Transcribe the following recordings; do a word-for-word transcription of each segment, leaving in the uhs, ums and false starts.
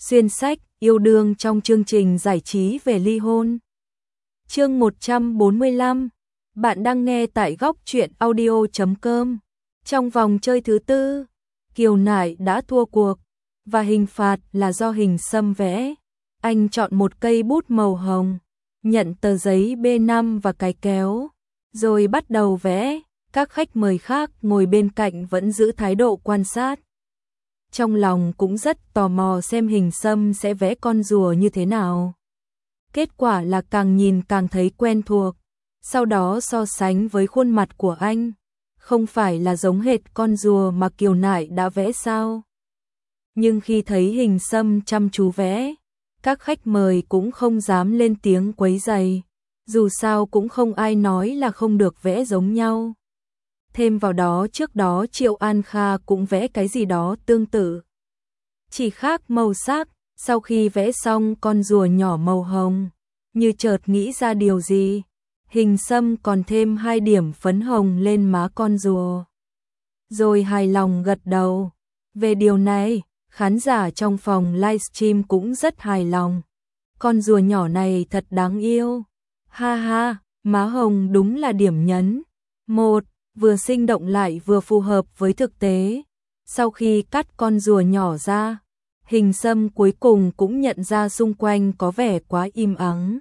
Xuyên sách, yêu đương trong chương trình giải trí về ly hôn. Chương một trăm bốn mươi lăm. Bạn đang nghe tại góc truyện audio chấm com. Trong vòng chơi thứ tư, Kiều Nải đã thua cuộc và hình phạt là do Hình Sâm vẽ. Anh chọn một cây bút màu hồng, nhận tờ giấy bê năm và cái kéo, rồi bắt đầu vẽ. Các khách mời khác ngồi bên cạnh vẫn giữ thái độ quan sát. Trong lòng cũng rất tò mò xem Hình Sâm sẽ vẽ con rùa như thế nào. Kết quả là càng nhìn càng thấy quen thuộc, sau đó so sánh với khuôn mặt của anh. Không phải là giống hệt con rùa mà Kiều Nải đã vẽ sao? Nhưng khi thấy Hình Sâm chăm chú vẽ, các khách mời cũng không dám lên tiếng quấy rầy. Dù sao cũng không ai nói là không được vẽ giống nhau. Thêm vào đó trước đó Triệu An Kha cũng vẽ cái gì đó tương tự, chỉ khác màu sắc. Sau khi vẽ xong con rùa nhỏ màu hồng, như chợt nghĩ ra điều gì, Hình Sâm còn thêm hai điểm phấn hồng lên má con rùa, rồi hài lòng gật đầu. Về điều này, khán giả trong phòng livestream cũng rất hài lòng. Con rùa nhỏ này thật đáng yêu. Ha ha, má hồng đúng là điểm nhấn. Một, vừa sinh động lại vừa phù hợp với thực tế. Sau khi cắt con rùa nhỏ ra, Hình Sâm cuối cùng cũng nhận ra xung quanh có vẻ quá im ắng.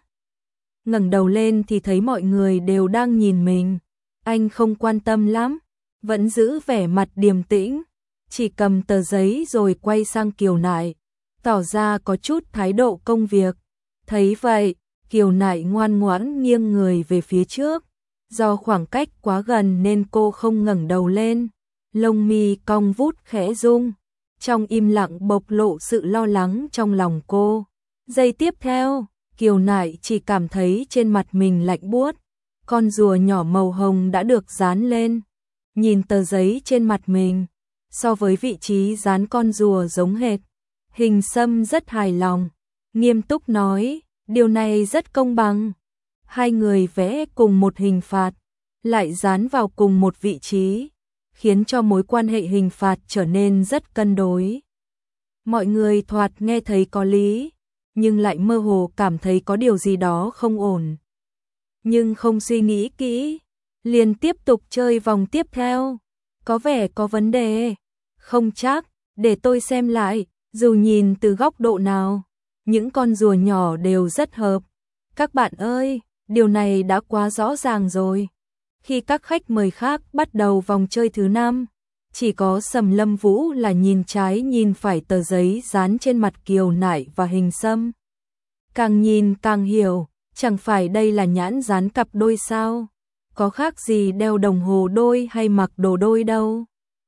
Ngẩng đầu lên thì thấy mọi người đều đang nhìn mình. Anh không quan tâm lắm, vẫn giữ vẻ mặt điềm tĩnh, chỉ cầm tờ giấy rồi quay sang Kiều Nải, tỏ ra có chút thái độ công việc. Thấy vậy, Kiều Nải ngoan ngoãn nghiêng người về phía trước. Do khoảng cách quá gần nên cô không ngẩng đầu lên, lông mi cong vút khẽ rung. Trong im lặng bộc lộ sự lo lắng trong lòng cô. Giây tiếp theo, Kiều Nải chỉ cảm thấy trên mặt mình lạnh buốt. Con rùa nhỏ màu hồng đã được dán lên. Nhìn tờ giấy trên mặt mình, so với vị trí dán con rùa giống hệt. Hình Sâm rất hài lòng, nghiêm túc nói, điều này rất công bằng. Hai người vẽ cùng một hình phạt, lại dán vào cùng một vị trí, khiến cho mối quan hệ hình phạt trở nên rất cân đối. Mọi người thoạt nghe thấy có lý, nhưng lại mơ hồ cảm thấy có điều gì đó không ổn. Nhưng không suy nghĩ kỹ, liền tiếp tục chơi vòng tiếp theo. Có vẻ có vấn đề. Không chắc, để tôi xem lại. Dù nhìn từ góc độ nào, những con rùa nhỏ đều rất hợp. Các bạn ơi, điều này đã quá rõ ràng rồi. Khi các khách mời khác bắt đầu vòng chơi thứ năm, chỉ có Sầm Lâm Vũ là nhìn trái nhìn phải tờ giấy dán trên mặt Kiều Nải và Hình Sâm. Càng nhìn càng hiểu, chẳng phải đây là nhãn dán cặp đôi sao? Có khác gì đeo đồng hồ đôi hay mặc đồ đôi đâu.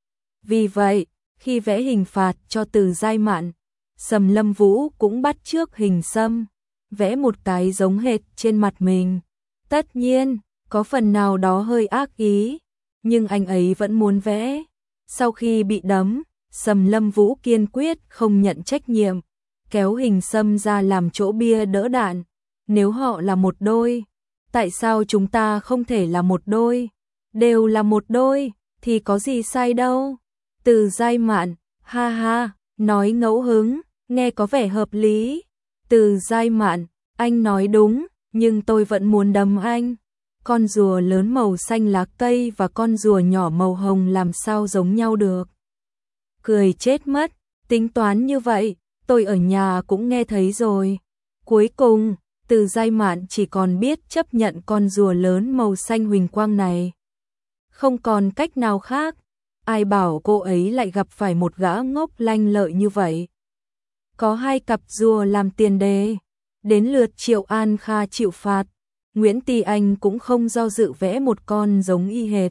Vì vậy, khi vẽ hình phạt cho Từ Giai Mạn, Sầm Lâm Vũ cũng bắt chước Hình Sâm, vẽ một cái giống hệt trên mặt mình. Tất nhiên, có phần nào đó hơi ác ý, nhưng anh ấy vẫn muốn vẽ. Sau khi bị đấm, Sầm Lâm Vũ kiên quyết không nhận trách nhiệm, kéo Hình Sâm ra làm chỗ bia đỡ đạn. Nếu họ là một đôi, tại sao chúng ta không thể là một đôi? Đều là một đôi, thì có gì sai đâu. Từ Giai Mạn, ha ha, nói ngẫu hứng, nghe có vẻ hợp lý. Từ Giai Mạn, anh nói đúng, nhưng tôi vẫn muốn đấm anh. Con rùa lớn màu xanh lá cây và con rùa nhỏ màu hồng làm sao giống nhau được. Cười chết mất, tính toán như vậy, tôi ở nhà cũng nghe thấy rồi. Cuối cùng, Từ Giai Mạn chỉ còn biết chấp nhận con rùa lớn màu xanh huỳnh quang này. Không còn cách nào khác, ai bảo cô ấy lại gặp phải một gã ngốc lanh lợi như vậy. Có hai cặp rùa làm tiền đề, đến lượt Triệu An Kha chịu phạt. Nguyễn Ti Anh cũng không do dự vẽ một con giống y hệt.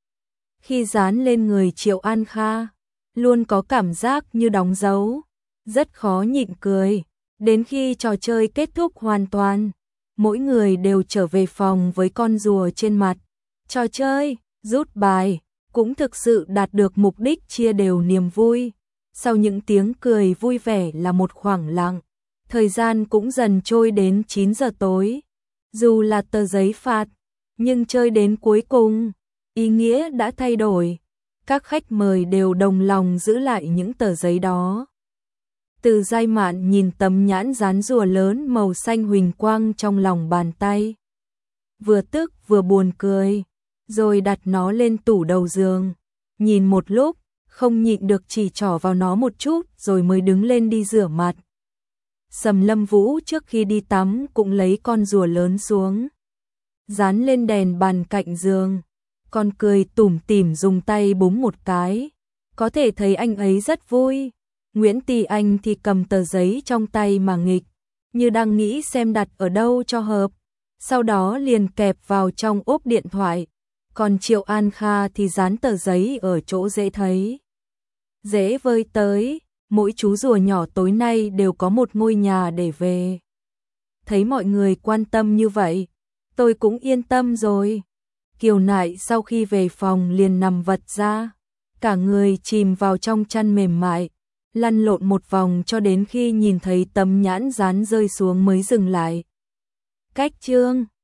Khi dán lên người Triệu An Kha, luôn có cảm giác như đóng dấu, rất khó nhịn cười. Đến khi trò chơi kết thúc hoàn toàn, mỗi người đều trở về phòng với con rùa trên mặt. Trò chơi, rút bài, cũng thực sự đạt được mục đích chia đều niềm vui. Sau những tiếng cười vui vẻ là một khoảng lặng, thời gian cũng dần trôi đến chín giờ tối. Dù là tờ giấy phạt, nhưng chơi đến cuối cùng, ý nghĩa đã thay đổi. Các khách mời đều đồng lòng giữ lại những tờ giấy đó. Từ Giai Mạn nhìn tấm nhãn dán rùa lớn màu xanh huỳnh quang trong lòng bàn tay. Vừa tức vừa buồn cười, rồi đặt nó lên tủ đầu giường. Nhìn một lúc, không nhịn được chỉ trỏ vào nó một chút rồi mới đứng lên đi rửa mặt. Sầm Lâm Vũ trước khi đi tắm cũng lấy con rùa lớn xuống, dán lên đèn bàn cạnh giường, còn cười tủm tỉm dùng tay búng một cái. Có thể thấy anh ấy rất vui. Nguyễn Tì Anh thì cầm tờ giấy trong tay mà nghịch, như đang nghĩ xem đặt ở đâu cho hợp, sau đó liền kẹp vào trong ốp điện thoại. Còn Triệu An Kha thì dán tờ giấy ở chỗ dễ thấy, dễ vơi tới. Mỗi chú rùa nhỏ tối nay đều có một ngôi nhà để về. Thấy mọi người quan tâm như vậy, tôi cũng yên tâm rồi. Kiều Nại sau khi về phòng liền nằm vật ra, cả người chìm vào trong chăn mềm mại, lăn lộn một vòng cho đến khi nhìn thấy tấm nhãn dán rơi xuống mới dừng lại. Cách chương